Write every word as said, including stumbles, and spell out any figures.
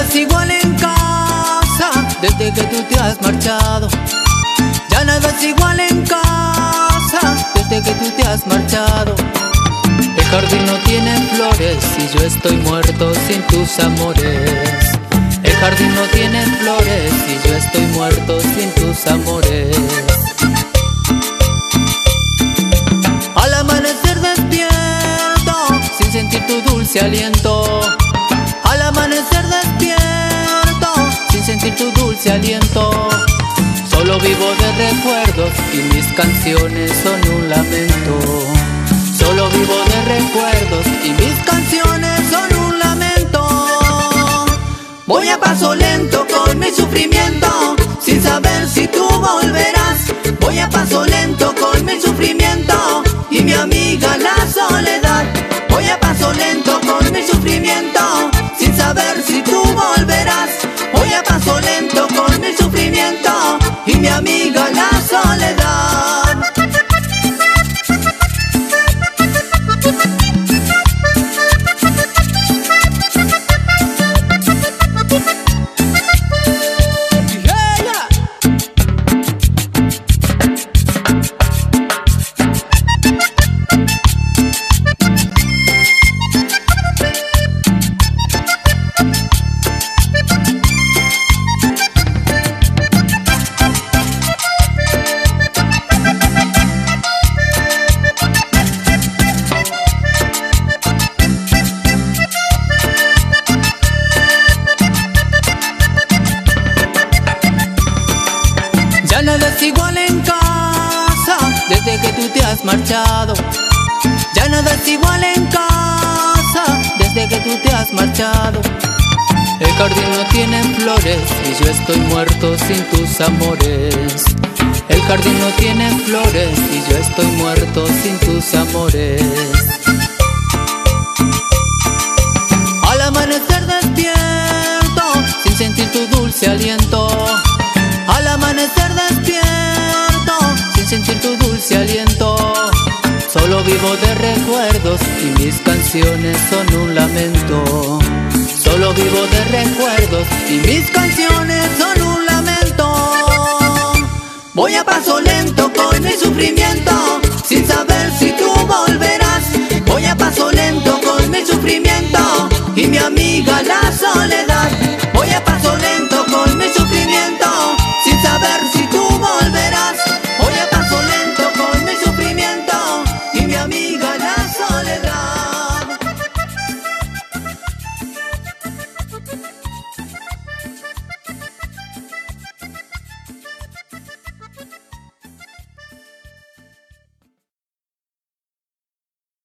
es igual en casa desde que tú te has marchado. Ya nada es igual en casa desde que tú te has marchado. El jardín no tiene flores y yo estoy muerto sin tus amores. El jardín no tiene flores y yo estoy muerto sin tus amores. Al amanecer despierto sin sentir tu dulce aliento. Al amanecer despierto sin sentir tu dulce aliento. Solo vivo de recuerdos y mis canciones son un lamento. Solo vivo de recuerdos y mis canciones son un lamento. Voy a paso lento con mi sufrimiento, sin saber si tú volverás. Voy a paso lento con mi sufrimiento y mi amiga la soledad. Voy a paso lento con mi sufrimiento, sin saber si tú volverás. Voy a paso lento con mi sufrimiento y mi amiga la soledad. Ya nada es igual en casa desde que tú te has marchado. Ya nada es igual en casa desde que tú te has marchado. El jardín no tiene flores y yo estoy muerto sin tus amores. El jardín no tiene flores y yo estoy muerto sin tus amores. Al amanecer despierto sin sentir tu dulce aliento. Al amanecer despierto sin sentir tu dulce aliento. Solo vivo de recuerdos y mis canciones son un lamento. Solo vivo de recuerdos y mis canciones son un lamento. Voy a paso lento con mi sufrimiento,